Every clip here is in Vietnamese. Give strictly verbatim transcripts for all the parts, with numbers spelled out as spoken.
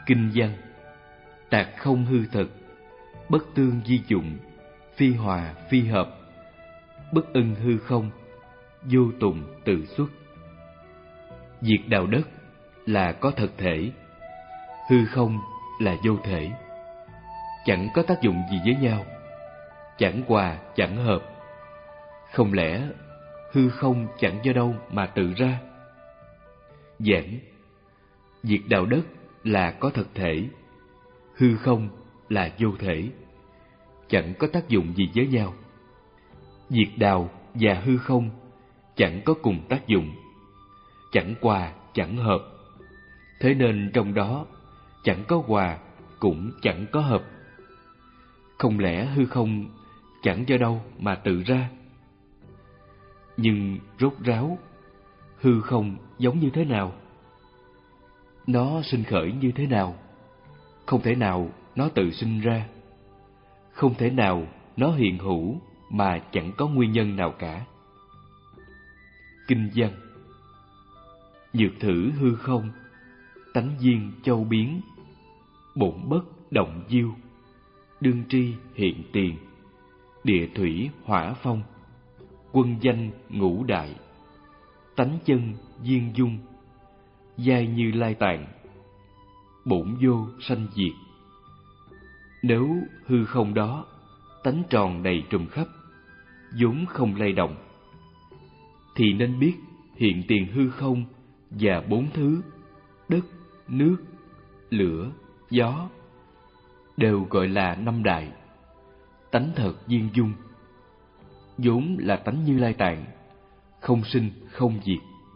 Kinh văn: tạc không hư thực, bất tương di dụng, phi hòa phi hợp, bất ưng hư không, vô tùng tự xuất. Diệt đạo đất là có thật thể, hư không là vô thể, chẳng có tác dụng gì với nhau, chẳng hòa chẳng hợp. Không lẽ hư không chẳng do đâu mà tự ra? Giảng: diệt đạo đất là có thật thể, hư không là vô thể, chẳng có tác dụng gì với nhau. Diệt đạo và hư không chẳng có cùng tác dụng, chẳng hòa chẳng hợp, thế nên trong đó chẳng có hòa cũng chẳng có hợp. Không lẽ hư không chẳng do đâu mà tự ra? Nhưng rốt ráo, hư không giống như thế nào? Nó sinh khởi như thế nào? Không thể nào nó tự sinh ra, không thể nào nó hiện hữu mà chẳng có nguyên nhân nào cả. Kinh văn: nhược thử hư không, tánh duyên châu biến, bổn bất động diêu, đương tri hiện tiền, địa thủy hỏa phong, quân danh ngũ đại, tánh chân duyên dung, giai như lai tạng, bổn vô sanh diệt. Nếu hư không đó tánh tròn đầy trùm khắp, vốn không lay động, thì nên biết hiện tiền hư không và bốn thứ đất, nước, lửa, gió đều gọi là năm đại, tánh thật viên dung, vốn là tánh Như Lai Tạng, không sinh không diệt.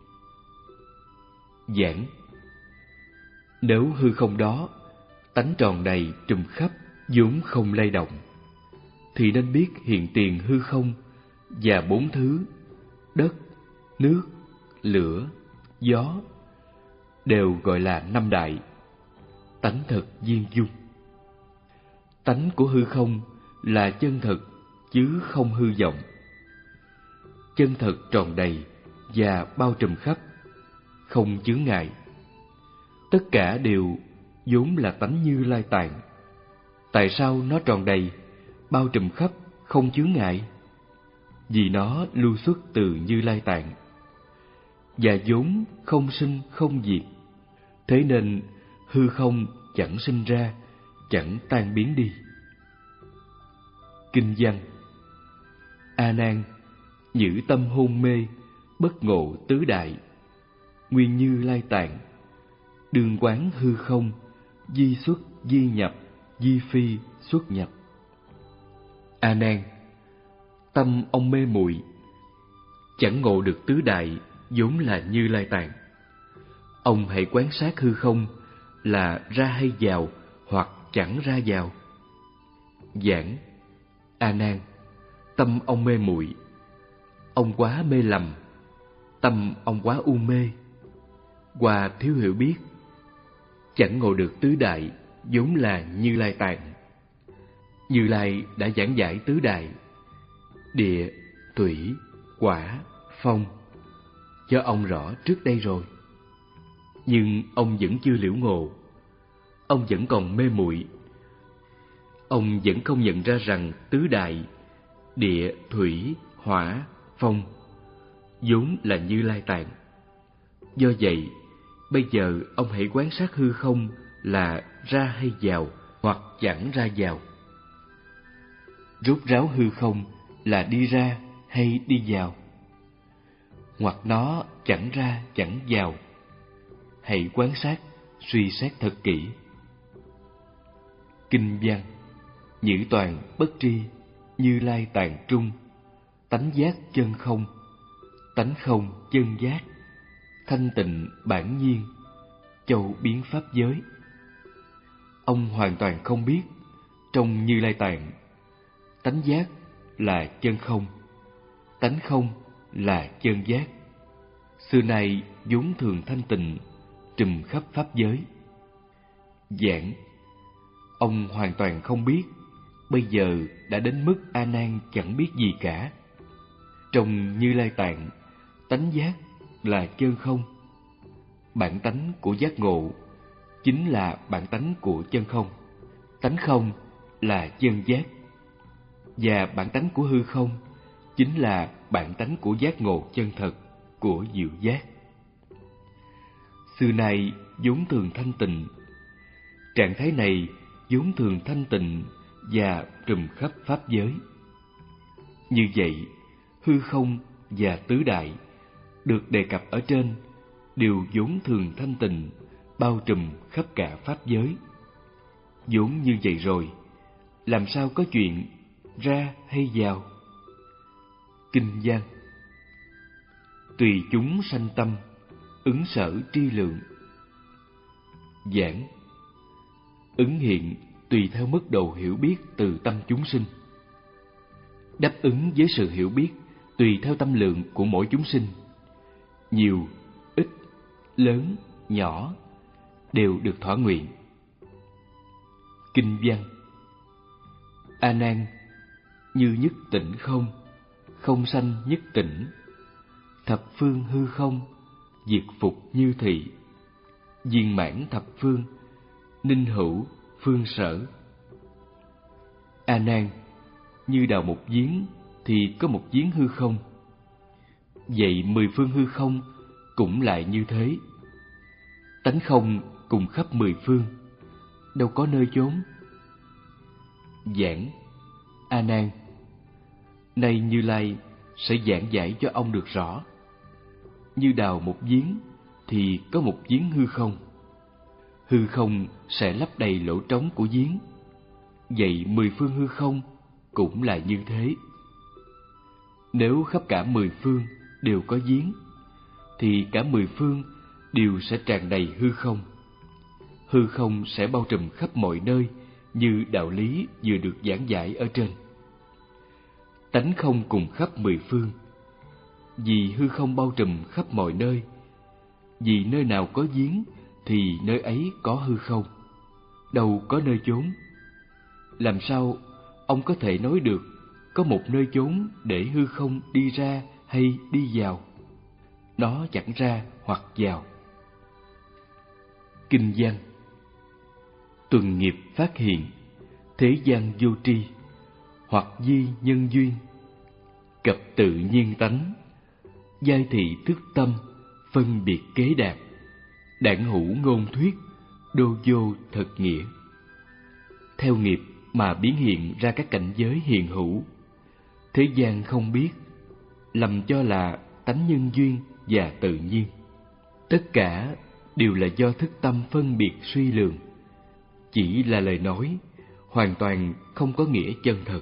Giảng: nếu hư không đó tánh tròn đầy trùm khắp, vốn không lay động, thì nên biết hiện tiền hư không và bốn thứ đất, nước, lửa, gió đều gọi là năm đại, tánh thật viên dung. Tánh của hư không là chân thật chứ không hư vọng, chân thật tròn đầy và bao trùm khắp, không chướng ngại. Tất cả đều vốn là tánh Như Lai Tạng. Tại sao nó tròn đầy, bao trùm khắp, không chướng ngại? Vì nó lưu xuất từ Như Lai Tạng và vốn không sinh không diệt, thế nên hư không chẳng sinh ra, chẳng tan biến đi. Kinh văn: A Nan, nhữ tâm hôn mê, bất ngộ tứ đại, nguyên Như Lai Tạng, đương quán hư không, di xuất di nhập, di phi xuất nhập. A Nan, tâm ông mê muội, chẳng ngộ được tứ đại vốn là Như Lai Tạng. Ông hãy quán sát hư không là ra hay vào, hoặc chẳng ra vào. Giảng: A Nan, tâm ông mê muội, ông quá mê lầm, tâm ông quá u mê, qua thiếu hiểu biết, chẳng ngộ được tứ đại vốn là Như Lai Tạng. Như Lai đã giảng giải tứ đại địa, thủy, hỏa, phong cho ông rõ trước đây rồi, nhưng ông vẫn chưa liễu ngộ. Ông vẫn còn mê muội. Ông vẫn không nhận ra rằng tứ đại địa, thủy, hỏa, phong vốn là Như Lai Tạng. Do vậy, bây giờ ông hãy quán sát hư không là ra hay vào, hoặc chẳng ra vào. Rốt ráo hư không là đi ra hay đi vào, hoặc nó chẳng ra chẳng vào. Hãy quan sát, suy xét thật kỹ. Kinh văn: nhữ toàn bất tri, Như Lai Tạng trung, tánh giác chân không, tánh không chân giác, thanh tịnh bản nhiên, châu biến pháp giới. Ông hoàn toàn không biết trong Như Lai Tạng, tánh giác là chân không, tánh không là chân giác. Xưa nay vốn thường thanh tịnh, trùm khắp pháp giới. Giảng: ông hoàn toàn không biết, bây giờ đã đến mức A Nan chẳng biết gì cả. Trong Như Lai Tạng, tánh giác là chân không, bản tánh của giác ngộ chính là bản tánh của chân không. Tánh không là chân giác, và bản tánh của hư không chính là bản tánh của giác ngộ chân thật, của diệu giác. Xưa nay vốn thường thanh tịnh, trạng thái này vốn thường thanh tịnh và trùm khắp pháp giới. Như vậy, hư không và tứ đại được đề cập ở trên đều vốn thường thanh tịnh, bao trùm khắp cả pháp giới. Vốn như vậy rồi, làm sao có chuyện ra hay vào? Kinh văn: tùy chúng sanh tâm, ứng sở tri lượng. Giảng: ứng hiện tùy theo mức độ hiểu biết từ tâm chúng sinh, đáp ứng với sự hiểu biết tùy theo tâm lượng của mỗi chúng sinh. Nhiều, ít, lớn, nhỏ đều được thỏa nguyện. Kinh văn: A Nan, như nhất tỉnh không, không sanh nhất tỉnh, thập phương hư không, diệt phục như thị, viên mãn thập phương, ninh hữu phương sở. A Nan, như đào một giếng thì có một giếng hư không, vậy mười phương hư không cũng lại như thế. Tánh không cùng khắp mười phương, đâu có nơi chốn. Giảng: A Nan, nay Như Lai sẽ giảng giải cho ông được rõ. Như đào một giếng thì có một giếng hư không, hư không sẽ lấp đầy lỗ trống của giếng, vậy mười phương hư không cũng là như thế. Nếu khắp cả mười phương đều có giếng, thì cả mười phương đều sẽ tràn đầy hư không. Hư không sẽ bao trùm khắp mọi nơi, như đạo lý vừa được giảng giải ở trên. Tánh không cùng khắp mười phương, vì hư không bao trùm khắp mọi nơi. Vì nơi nào có giếng thì nơi ấy có hư không, đâu có nơi chốn. Làm sao ông có thể nói được có một nơi chốn để hư không đi ra hay đi vào? Nó chẳng ra hoặc vào. Kinh văn: tuần nghiệp phát hiện, thế gian vô tri, hoặc di nhân duyên, cập tự nhiên tánh, giai thị thức tâm, phân biệt kế đạt, đản hữu ngôn thuyết, đô vô thật nghĩa. Theo nghiệp mà biến hiện ra các cảnh giới hiện hữu, thế gian không biết, lầm cho là tánh nhân duyên và tự nhiên. Tất cả đều là do thức tâm phân biệt suy lường, chỉ là lời nói, hoàn toàn không có nghĩa chân thật.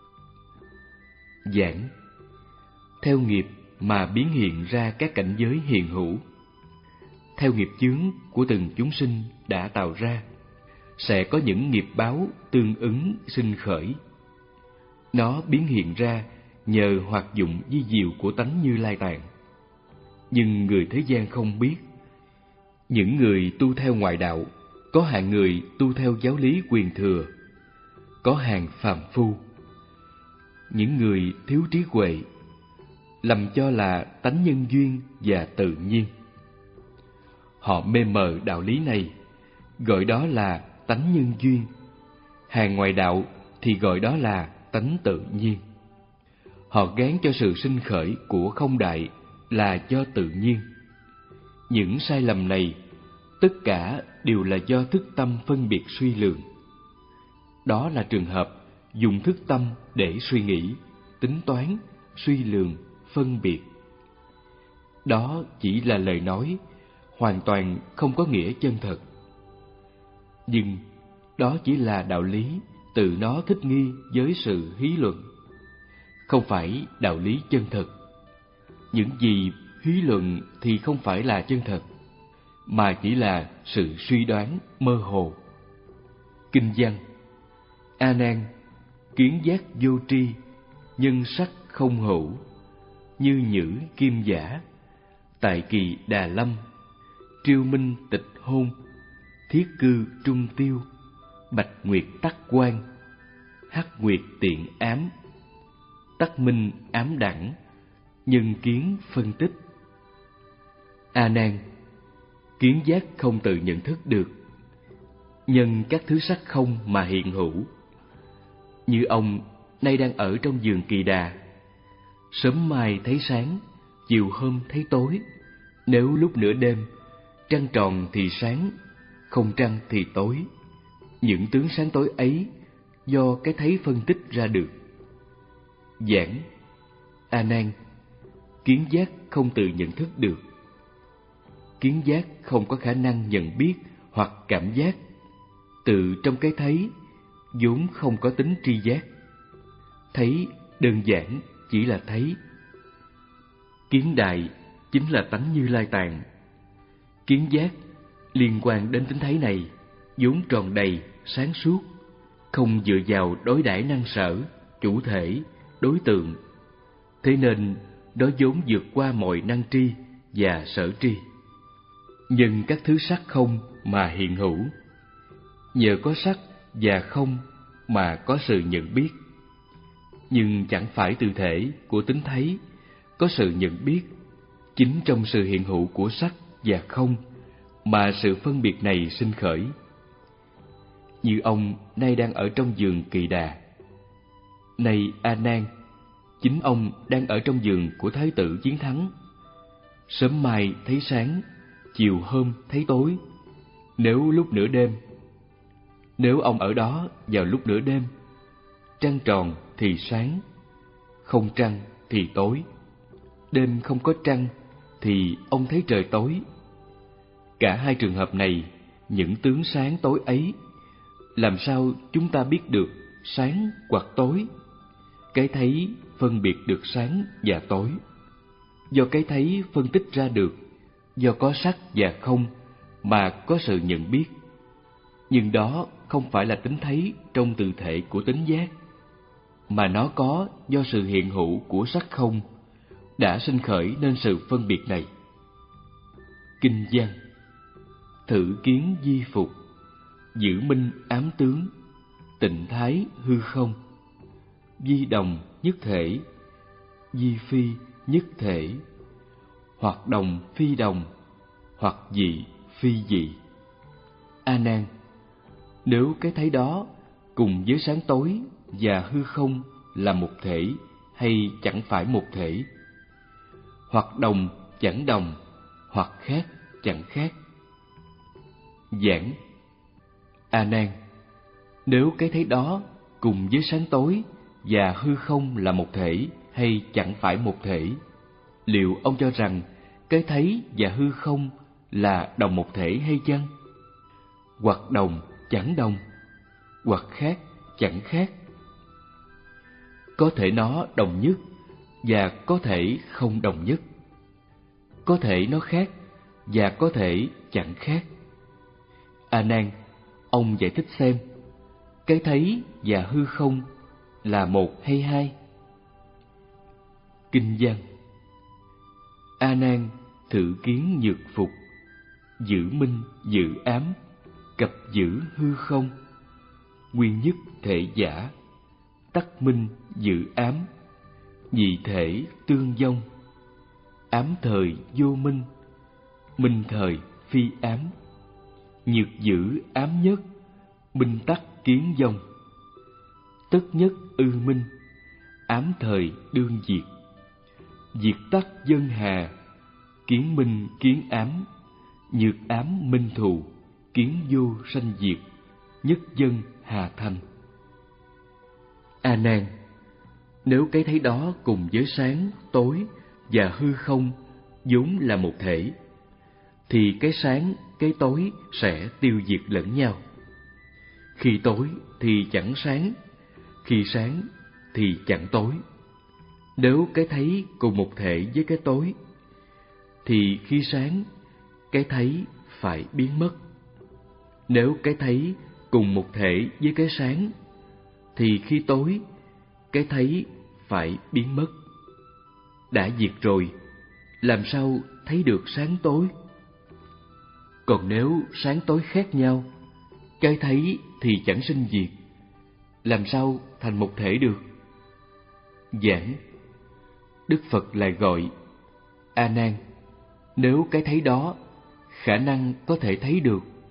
Giảng: theo nghiệp mà biến hiện ra các cảnh giới hiện hữu, theo nghiệp chướng của từng chúng sinh đã tạo ra, sẽ có những nghiệp báo tương ứng sinh khởi. Nó biến hiện ra nhờ hoạt dụng vi diệu của tánh Như Lai Tạng. Nhưng người thế gian không biết. Những người tu theo ngoại đạo, có hạng người tu theo giáo lý quyền thừa, có hàng phàm phu. Những người thiếu trí huệ lầm cho là tánh nhân duyên và tự nhiên. Họ mê mờ đạo lý này, gọi đó là tánh nhân duyên. Hàng ngoại đạo thì gọi đó là tánh tự nhiên. Họ gán cho sự sinh khởi của không đại là do tự nhiên. Những sai lầm này tất cả đều là do thức tâm phân biệt suy lường. Đó là trường hợp dùng thức tâm để suy nghĩ, tính toán, suy lường, phân biệt. Đó chỉ là lời nói, hoàn toàn không có nghĩa chân thật. Nhưng đó chỉ là đạo lý tự nó thích nghi với sự hí luận, không phải đạo lý chân thật. Những gì hí luận thì không phải là chân thật, mà chỉ là sự suy đoán mơ hồ. Kinh văn: A Nan, kiến giác vô tri, nhân sắc không hữu, như nhữ kim giả, tại kỳ Đà Lâm, triêu minh tịch hôn, thiết cư trung tiêu, bạch nguyệt tắc quan, hắc nguyệt tiện ám, tắc minh ám đẳng, nhân kiến phân tích. A Nan, kiến giác không tự nhận thức được, nhân các thứ sắc không mà hiện hữu. Như ông nay đang ở trong vườn Kỳ Đà, sớm mai thấy sáng, chiều hôm thấy tối. Nếu lúc nửa đêm, trăng tròn thì sáng, không trăng thì tối. Những tướng sáng tối ấy do cái thấy phân tích ra được. Giảng: A Nan, kiến giác không tự nhận thức được. Kiến giác không có khả năng nhận biết hoặc cảm giác. Từ trong cái thấy vốn không có tính tri giác. Thấy đơn giản chỉ là thấy. Kiến đại chính là tánh Như Lai Tạng. Kiến giác liên quan đến tính thấy này vốn tròn đầy, sáng suốt, không dựa vào đối đãi năng sở, chủ thể, đối tượng. Thế nên nó vốn vượt qua mọi năng tri và sở tri. Nhưng các thứ sắc không mà hiện hữu. Nhờ có sắc và không mà có sự nhận biết. Nhưng chẳng phải từ thể của tính thấy có sự nhận biết. Chính trong sự hiện hữu của sắc và không mà sự phân biệt này sinh khởi. Như ông nay đang ở trong vườn Kỳ Đà. Này A Nan, chính ông đang ở trong vườn của Thái tử Chiến Thắng. Sớm mai thấy sáng, chiều hôm thấy tối. Nếu lúc nửa đêm, nếu ông ở đó vào lúc nửa đêm, trăng tròn thì sáng, không trăng thì tối. Đêm không có trăng thì ông thấy trời tối. Cả hai trường hợp này, những tướng sáng tối ấy, làm sao chúng ta biết được sáng hoặc tối? Cái thấy phân biệt được sáng và tối. Do cái thấy phân tích ra được, do có sắc và không mà có sự nhận biết. Nhưng đó không phải là tính thấy trong từ thể của tính giác, mà nó có do sự hiện hữu của sắc không đã sinh khởi nên sự phân biệt này. Kinh văn: thử kiến di phục, giữ minh ám tướng, tịnh thái hư không. Di đồng nhất thể, di phi nhất thể, hoặc đồng phi đồng, hoặc dị phi dị. A Nan, nếu cái thấy đó cùng với sáng tối và hư không là một thể hay chẳng phải một thể? Hoặc đồng chẳng đồng, hoặc khác chẳng khác. Giảng: A Nan, nếu cái thấy đó cùng với sáng tối và hư không là một thể hay chẳng phải một thể, liệu ông cho rằng cái thấy và hư không là đồng một thể hay chăng? Hoặc đồng chẳng đồng, hoặc khác chẳng khác. Có thể nó đồng nhất và có thể không đồng nhất. Có thể nó khác và có thể chẳng khác. A Nan, ông giải thích xem, cái thấy và hư không là một hay hai? Kinh văn: A Nan, thử kiến nhược phục, giữ minh giữ ám, cập giữ hư không. Nguyên nhất thể giả, tắc minh giữ ám, nhị thể tương vong. Ám thời vô minh, minh thời phi ám. Nhược giữ ám nhất, minh tắc kiến vong. Tất nhất ư minh, ám thời đương diệt. Diệt tắc dân hà, kiến minh kiến ám. Nhược ám minh thù, kiến vô sanh diệt. Nhất dân hà thành. A Nan, nếu cái thấy đó cùng với sáng, tối và hư không vốn là một thể, thì cái sáng, cái tối sẽ tiêu diệt lẫn nhau. Khi tối thì chẳng sáng, khi sáng thì chẳng tối. Nếu cái thấy cùng một thể với cái tối, thì khi sáng, cái thấy phải biến mất. Nếu cái thấy cùng một thể với cái sáng, thì khi tối, cái thấy phải biến mất. Đã diệt rồi, làm sao thấy được sáng tối? Còn nếu sáng tối khác nhau, cái thấy thì chẳng sinh diệt, làm sao thành một thể được? Giảng: Đức Phật lại gọi: A Nan, nếu cái thấy đó khả năng có thể thấy được,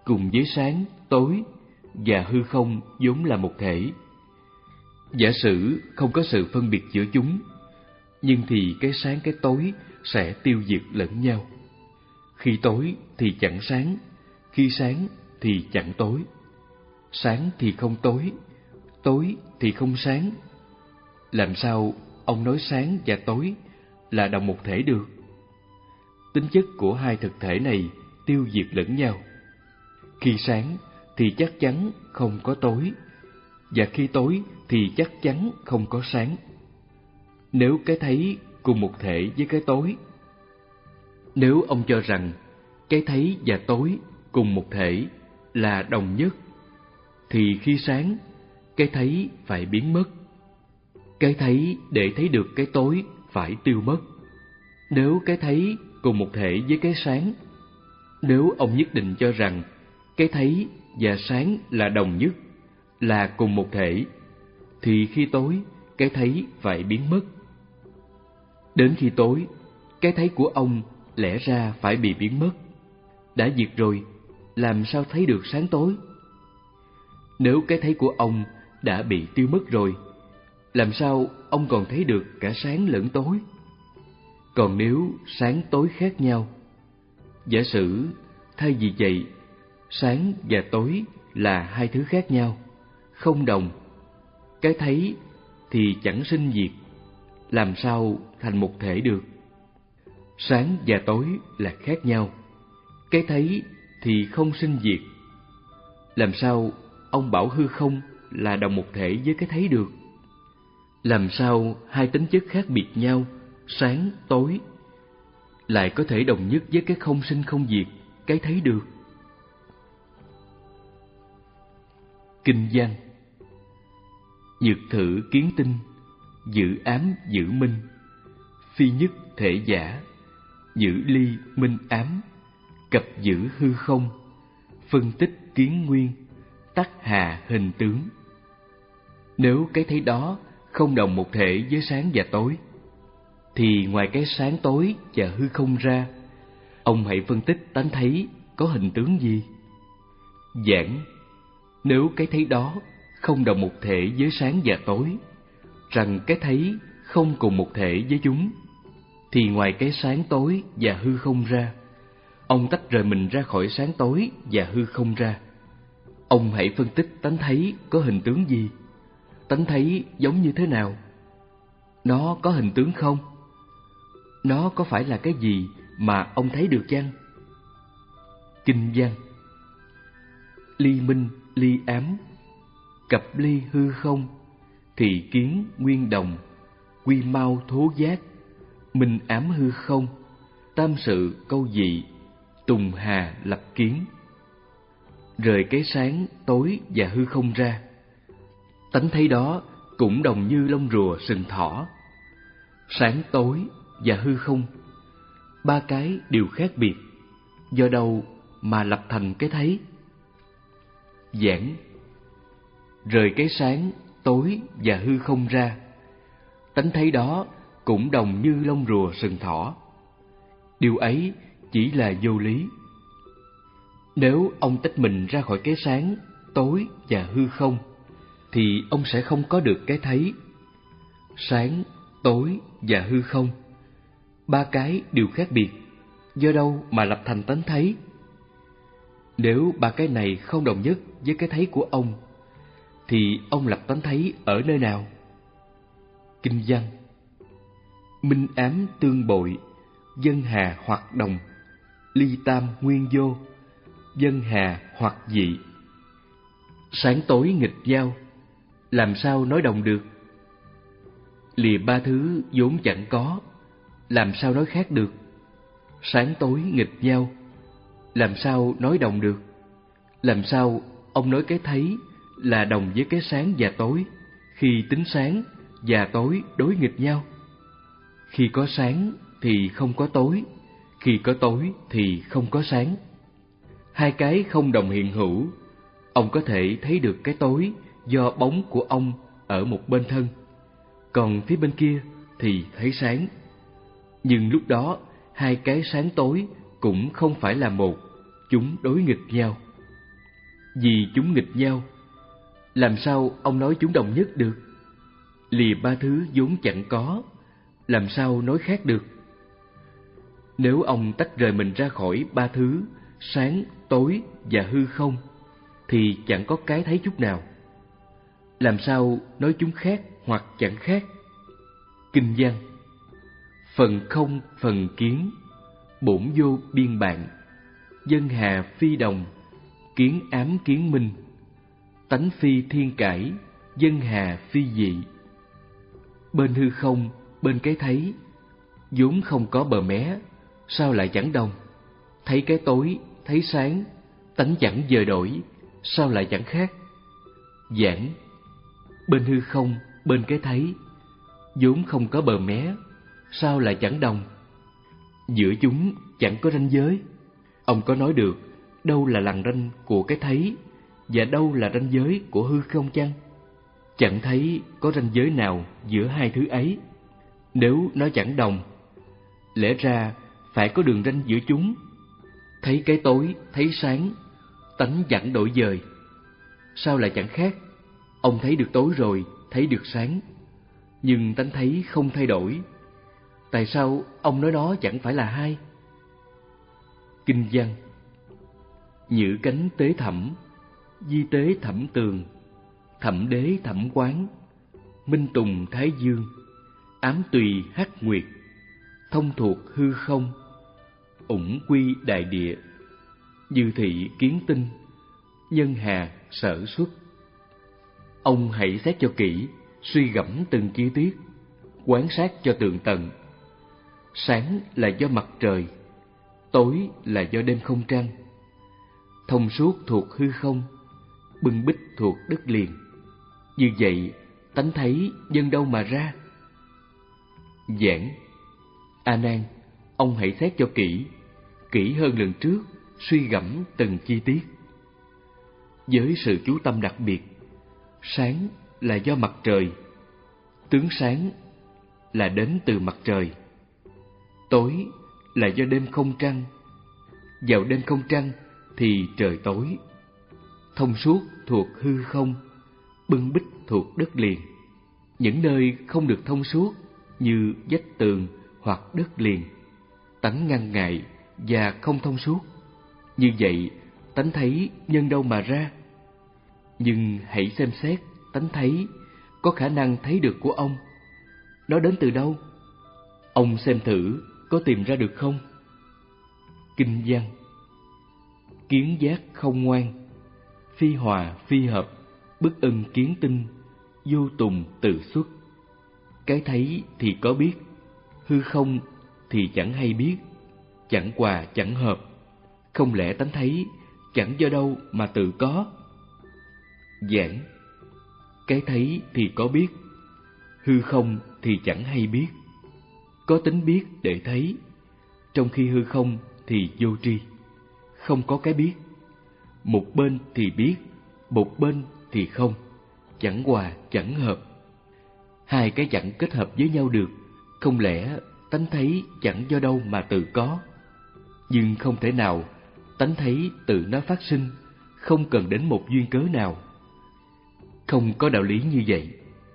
cùng với sáng, tối và hư không vốn là một thể. Giả sử không có sự phân biệt giữa chúng, nhưng thì cái sáng cái tối sẽ tiêu diệt lẫn nhau. Khi tối thì chẳng sáng, khi sáng thì chẳng tối. Sáng thì không tối, tối thì không sáng. Làm sao ông nói sáng và tối là đồng một thể được? Tính chất của hai thực thể này tiêu diệt lẫn nhau. Khi sáng thì chắc chắn không có tối, và khi tối thì chắc chắn không có sáng. Nếu cái thấy cùng một thể với cái tối, nếu ông cho rằng cái thấy và tối cùng một thể là đồng nhất, thì khi sáng, cái thấy phải biến mất. Cái thấy để thấy được cái tối phải tiêu mất. Nếu cái thấy cùng một thể với cái sáng, nếu ông nhất định cho rằng cái thấy và sáng là đồng nhất, là cùng một thể, thì khi tối, cái thấy phải biến mất. Đến khi tối, cái thấy của ông lẽ ra phải bị biến mất. Đã diệt rồi, làm sao thấy được sáng tối? Nếu cái thấy của ông đã bị tiêu mất rồi, làm sao ông còn thấy được cả sáng lẫn tối? Còn nếu sáng tối khác nhau, giả sử thay vì vậy, sáng và tối là hai thứ khác nhau, không đồng, cái thấy thì chẳng sinh diệt, làm sao thành một thể được? Sáng và tối là khác nhau, cái thấy thì không sinh diệt, làm sao ông bảo hư không là đồng một thể với cái thấy được? Làm sao hai tính chất khác biệt nhau, sáng, tối, lại có thể đồng nhất với cái không sinh không diệt, cái thấy được? Kinh văn: nhược thử kiến tinh, giữ ám giữ minh, phi nhất thể giả, giữ ly minh ám, cập giữ hư không, phân tích kiến nguyên, tắc hà hình tướng. Nếu cái thấy đó không đồng một thể với sáng và tối, thì ngoài cái sáng tối và hư không ra, ông hãy phân tích tánh thấy có hình tướng gì? Giảng: nếu cái thấy đó không đồng một thể với sáng và tối, rằng cái thấy không cùng một thể với chúng, thì ngoài cái sáng tối và hư không ra, ông tách rời mình ra khỏi sáng tối và hư không ra. Ông hãy phân tích tánh thấy có hình tướng gì? Tánh thấy giống như thế nào? Nó có hình tướng không? Nó có phải là cái gì mà ông thấy được chăng? Kinh văn: ly minh ly ám, cập ly hư không, thị kiến nguyên đồng, quy mau thố giác, minh ám hư không, tam sự câu dị, tùng hà lập kiến. Rời cái sáng, tối và hư không ra, tánh thấy đó cũng đồng như lông rùa sừng thỏ. Sáng, tối và hư không, ba cái đều khác biệt, do đâu mà lập thành cái thấy? Giảng: rời cái sáng, tối và hư không ra, tánh thấy đó cũng đồng như lông rùa sừng thỏ. Điều ấy chỉ là vô lý. Nếu ông tách mình ra khỏi cái sáng, tối và hư không, thì ông sẽ không có được cái thấy. Sáng, tối và hư không, ba cái đều khác biệt, do đâu mà lập thành tánh thấy? Nếu ba cái này không đồng nhất với cái thấy của ông, thì ông lập tánh thấy ở nơi nào? Kinh văn: minh ám tương bội, dân hà hoặc đồng, ly tam nguyên vô, dân hà hoặc dị. Sáng tối nghịch nhau, làm sao nói đồng được? Lìa ba thứ vốn chẳng có, làm sao nói khác được? Sáng tối nghịch nhau, làm sao nói đồng được? Làm sao ông nói cái thấy là đồng với cái sáng và tối, khi tính sáng và tối đối nghịch nhau? Khi có sáng thì không có tối, khi có tối thì không có sáng. Hai cái không đồng hiện hữu, ông có thể thấy được cái tối do bóng của ông ở một bên thân, còn phía bên kia thì thấy sáng. Nhưng lúc đó hai cái sáng tối cũng không phải là một, chúng đối nghịch nhau. Vì chúng nghịch nhau, làm sao ông nói chúng đồng nhất được? Lìa ba thứ vốn chẳng có, làm sao nói khác được? Nếu ông tách rời mình ra khỏi ba thứ sáng, tối và hư không, thì chẳng có cái thấy chút nào. Làm sao nói chúng khác hoặc chẳng khác? Kinh văn: phần không phần kiến, bổn vô biên bạn. Dân hà phi đồng, kiến ám kiến minh. Tánh phi thiên cải, dân hà phi dị. Bên hư không, bên cái thấy, vốn không có bờ mé, sao lại chẳng đồng? Thấy cái tối, thấy sáng, tánh chẳng dời đổi, sao lại chẳng khác? Giảng: bên hư không, bên cái thấy, vốn không có bờ mé, sao lại chẳng đồng? Giữa chúng chẳng có ranh giới. Ông có nói được đâu là lằn ranh của cái thấy và đâu là ranh giới của hư không chăng? Chẳng thấy có ranh giới nào giữa hai thứ ấy. Nếu nó chẳng đồng, lẽ ra phải có đường ranh giữa chúng. Thấy cái tối, thấy sáng, tánh chẳng đổi dời, sao lại chẳng khác? Ông thấy được tối rồi, thấy được sáng, nhưng tánh thấy không thay đổi. Tại sao ông nói nó chẳng phải là hai? Kinh văn: nhữ cánh tế thẩm, di tế thẩm tường. Thẩm đế thẩm quán, minh tùng thái dương. Ám tùy hắc nguyệt, thông thuộc hư không. Ủng quy đại địa, dư thị kiến tinh. Nhân hà sở xuất. Ông hãy xét cho kỹ, suy gẫm từng chi tiết, quan sát cho tường tận. Sáng là do mặt trời, tối là do đêm không trăng. Thông suốt thuộc hư không, bưng bít thuộc đất liền. Như vậy, tánh thấy nhân đâu mà ra? Giảng: A Nan, ông hãy xét cho kỹ, kỹ hơn lần trước, suy gẫm từng chi tiết. Với sự chú tâm đặc biệt, sáng là do mặt trời, tướng sáng là đến từ mặt trời. Tối là do đêm không trăng, vào đêm không trăng thì trời tối. Thông suốt thuộc hư không, bưng bít thuộc đất liền. Những nơi không được thông suốt như vách tường hoặc đất liền, tánh ngăn ngại và không thông suốt. Như vậy, tánh thấy nhân đâu mà ra? Nhưng hãy xem xét tánh thấy có khả năng thấy được của ông. Nó đến từ đâu? Ông xem thử có tìm ra được không? Kinh văn: kiến giác không ngoan, phi hòa phi hợp, bất ưng kiến tinh, vô tùng tự xuất. Cái thấy thì có biết, hư không thì chẳng hay biết, chẳng hòa chẳng hợp. Không lẽ tánh thấy chẳng do đâu mà tự có? Giảng: cái thấy thì có biết, hư không thì chẳng hay biết. Có tính biết để thấy, trong khi hư không thì vô tri, không có cái biết. Một bên thì biết, một bên thì không, chẳng hòa chẳng hợp. Hai cái chẳng kết hợp với nhau được. Không lẽ tánh thấy chẳng do đâu mà tự có? Nhưng không thể nào tánh thấy tự nó phát sinh, không cần đến một duyên cớ nào. Không có đạo lý như vậy.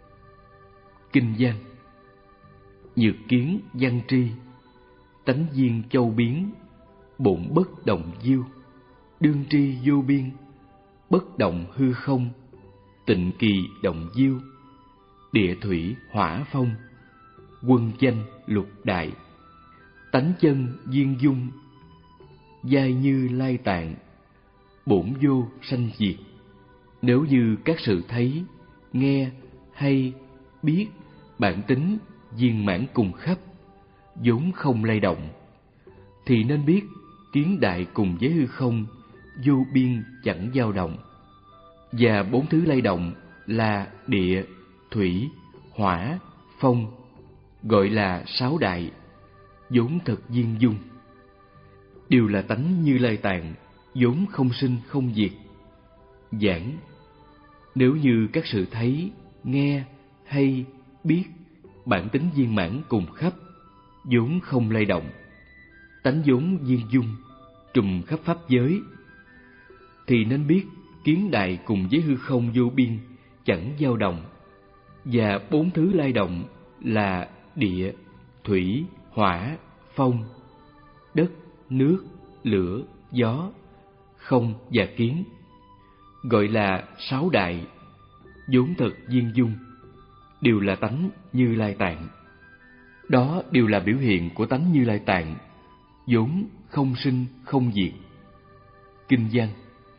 Kinh văn: nhược kiến văn tri, tánh duyên châu biến. Bổn bất động diêu, đương tri vô biên. Bất động hư không, tịnh kỳ động diêu. Địa thủy hỏa phong, quân danh lục đại. Tánh chân duyên dung, giai như lai tạng. Bổn vô sanh diệt. Nếu như các sự thấy, nghe, hay, biết, bản tính viên mãn cùng khắp, vốn không lay động, thì nên biết kiến đại cùng với hư không vô biên chẳng dao động. Và bốn thứ lay động là địa, thủy, hỏa, phong, gọi là sáu đại, vốn thật viên dung. Đều là tánh Như Lai Tạng, vốn không sinh không diệt. Giảng: nếu như các sự thấy, nghe, hay, biết, bản tính viên mãn cùng khắp, vốn không lay động, tánh vốn viên dung, trùm khắp pháp giới, thì nên biết kiến đại cùng với hư không vô biên chẳng dao động, và bốn thứ lay động là địa, thủy, hỏa, phong, đất, nước, lửa, gió, không và kiến, gọi là sáu đại, vốn thật viên dung, đều là tánh Như Lai Tạng. Đó đều là biểu hiện của tánh Như Lai Tạng, vốn không sinh không diệt. Kinh văn: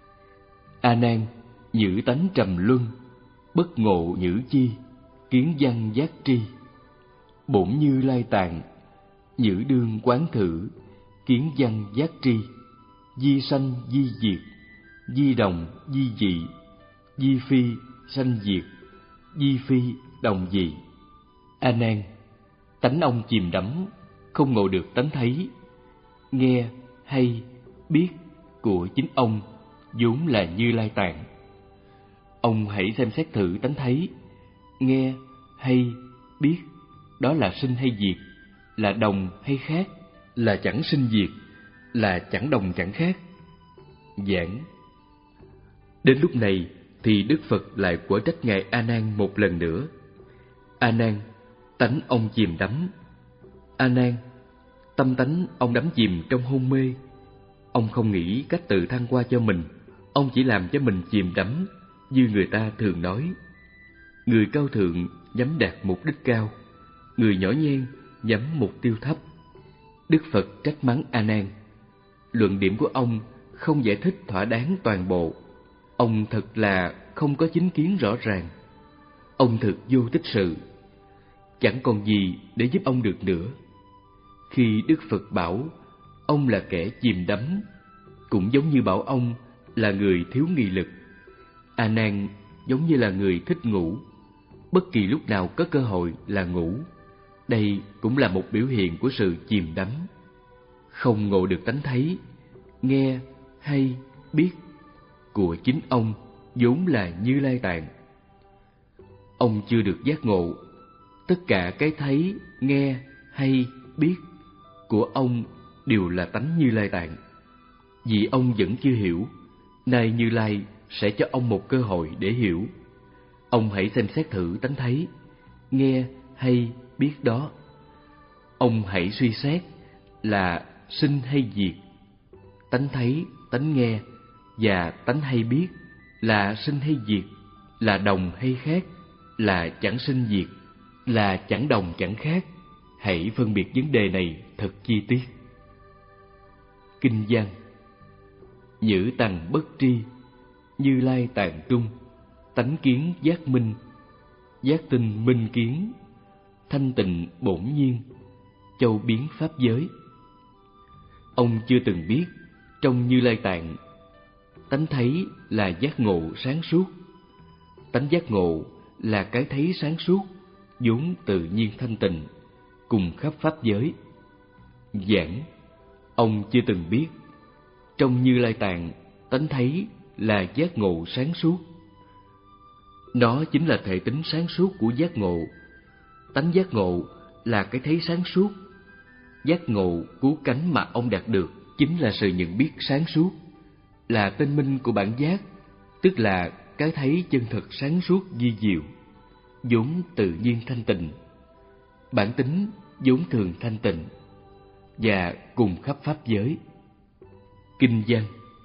A Nan, nhữ tánh trầm luân, bất ngộ nhữ chi, kiến văn giác tri. Bổn Như Lai Tạng, nhữ đương quán thử, kiến văn giác tri. Di sanh di diệt, di đồng di dị, di phi sanh diệt, di phi đồng dị. A Nan, tánh ông chìm đắm, không ngộ được tánh thấy, nghe hay biết của chính ông vốn là Như Lai Tạng. Ông hãy xem xét thử tánh thấy, nghe hay biết đó là sinh hay diệt, là đồng hay khác, là chẳng sinh diệt, là chẳng đồng chẳng khác. Giảng. Đến lúc này thì Đức Phật lại quở trách ngài A Nan một lần nữa. A Nan, tánh ông chìm đắm. A Nan, tâm tánh ông đắm chìm trong hôn mê. Ông không nghĩ cách tự thăng qua cho mình, ông chỉ làm cho mình chìm đắm, như người ta thường nói. Người cao thượng nhắm đạt mục đích cao, người nhỏ nhen nhắm mục tiêu thấp. Đức Phật trách mắng A Nan. Luận điểm của ông không giải thích thỏa đáng toàn bộ. Ông thật là không có chính kiến rõ ràng. Ông thực vô tích sự, chẳng còn gì để giúp ông được nữa. Khi Đức Phật bảo ông là kẻ chìm đắm, cũng giống như bảo ông là người thiếu nghị lực. A Nan giống như là người thích ngủ, bất kỳ lúc nào có cơ hội là ngủ. Đây cũng là một biểu hiện của sự chìm đắm, không ngộ được tánh thấy, nghe hay biết của chính ông vốn là Như Lai Tạng. Ông chưa được giác ngộ, tất cả cái thấy, nghe hay biết của ông đều là tánh Như Lai Tạng. Vì ông vẫn chưa hiểu, nay Như Lai sẽ cho ông một cơ hội để hiểu. Ông hãy xem xét thử tánh thấy, nghe hay biết đó. Ông hãy suy xét là sinh hay diệt. Tánh thấy, tánh nghe và tánh hay biết là sinh hay diệt, là đồng hay khác, là chẳng sinh diệt, là chẳng đồng chẳng khác. Hãy phân biệt vấn đề này thật chi tiết. Kinh văn: Nhữ tằng bất tri, Như Lai Tạng trung, tánh kiến giác minh, giác tinh minh kiến, thanh tịnh bổn nhiên, châu biến pháp giới. Ông chưa từng biết trong Như Lai Tạng, tánh thấy là giác ngộ sáng suốt. Tánh giác ngộ là cái thấy sáng suốt, vốn tự nhiên thanh tịnh, cùng khắp pháp giới. Giảng. Ông chưa từng biết trong Như Lai Tạng, tánh thấy là giác ngộ sáng suốt. Nó chính là thể tính sáng suốt của giác ngộ. Tánh giác ngộ là cái thấy sáng suốt. Giác ngộ cứu cánh mà ông đạt được chính là sự nhận biết sáng suốt, là tên minh của bản giác, tức là cái thấy chân thật sáng suốt vi diệu, vốn tự nhiên thanh tịnh, bản tính vốn thường thanh tịnh, và cùng khắp pháp giới. Kinh văn: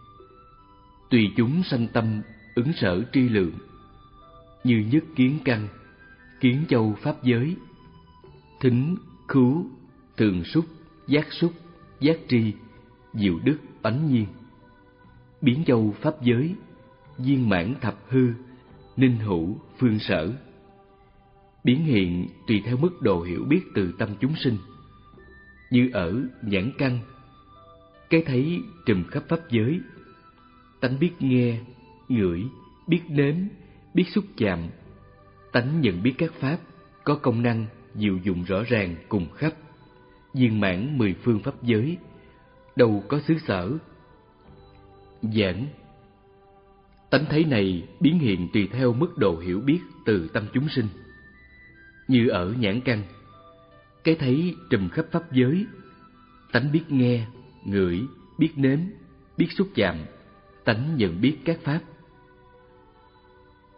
Tùy chúng sanh tâm ứng sở tri lượng, như nhất kiến căn, kiến châu pháp giới, thính, khứu, thường xúc, giác xúc, giác tri, diệu đức bánh nhiên. Biến châu pháp giới, viên mãn thập hư, ninh hữu phương sở. Biến hiện tùy theo mức độ hiểu biết từ tâm chúng sinh. Như ở nhãn căn, cái thấy trùm khắp pháp giới. Tánh biết nghe, ngửi, biết nếm, biết xúc chạm. Tánh nhận biết các pháp có công năng diệu dụng rõ ràng cùng khắp, viên mãn mười phương pháp giới, đâu có xứ sở. Giảng. Tánh thấy này biến hiện tùy theo mức độ hiểu biết từ tâm chúng sinh. Như ở nhãn căn, cái thấy trùm khắp pháp giới. Tánh biết nghe, ngửi, biết nếm, biết xúc chạm. Tánh nhận biết các pháp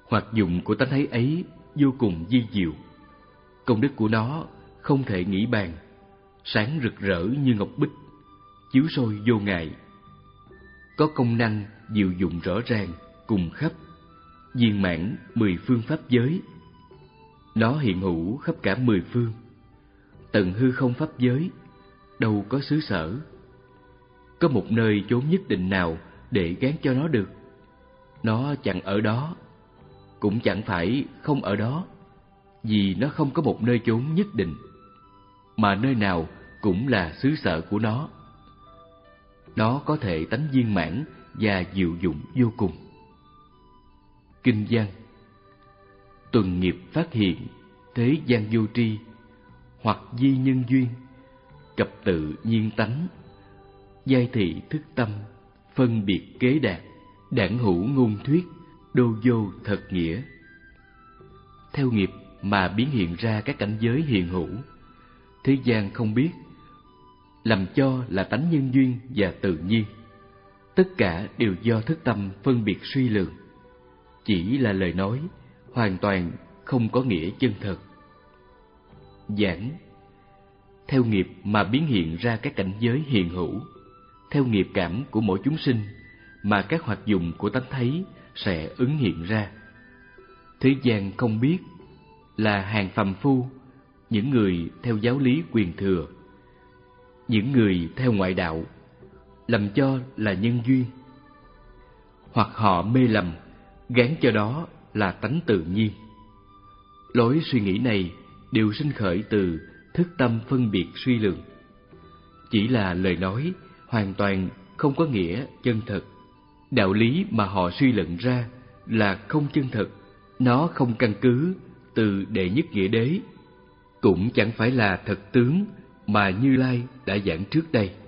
Hoạt dụng của tánh thấy ấy vô cùng vi diệu. Công đức của nó không thể nghĩ bàn, sáng rực rỡ như ngọc bích, chiếu soi vô ngại. Có công năng diệu dụng rõ ràng, cùng khắp, viên mãn mười phương pháp giới. Nó hiện hữu khắp cả mười phương, tận hư không pháp giới, đâu có xứ sở. Có một nơi chốn nhất định nào để gán cho nó được. Nó chẳng ở đó, cũng chẳng phải không ở đó, vì nó không có một nơi chốn nhất định, mà nơi nào cũng là xứ sở của nó. Nó có thể tánh viên mãn và diệu dụng vô cùng. Kinh văn: tuần nghiệp phát hiện, thế gian vô tri, hoặc di nhân duyên, cập tự nhiên tánh, giai thị thức tâm, phân biệt kế đạt, đản hữu ngôn thuyết, đô vô thật nghĩa. Theo nghiệp mà biến hiện ra các cảnh giới hiện hữu, thế gian không biết, làm cho là tánh nhân duyên và tự nhiên. Tất cả đều do thức tâm phân biệt suy lường, chỉ là lời nói, hoàn toàn không có nghĩa chân thật. Giảng: theo nghiệp mà biến hiện ra các cảnh giới hiện hữu, theo nghiệp cảm của mỗi chúng sinh mà các hoạt dụng của tánh thấy sẽ ứng hiện ra. Thế gian không biết, là hàng phàm phu, những người theo giáo lý quyền thừa, những người theo ngoại đạo, lầm cho là nhân duyên, hoặc họ mê lầm, gán cho đó là tánh tự nhiên. Lối suy nghĩ này đều sinh khởi từ thức tâm phân biệt suy lường, chỉ là lời nói, hoàn toàn không có nghĩa chân thật. Đạo lý mà họ suy luận ra là không chân thật, nó không căn cứ từ đệ nhất nghĩa đế, cũng chẳng phải là thật tướng mà Như Lai đã giảng trước đây.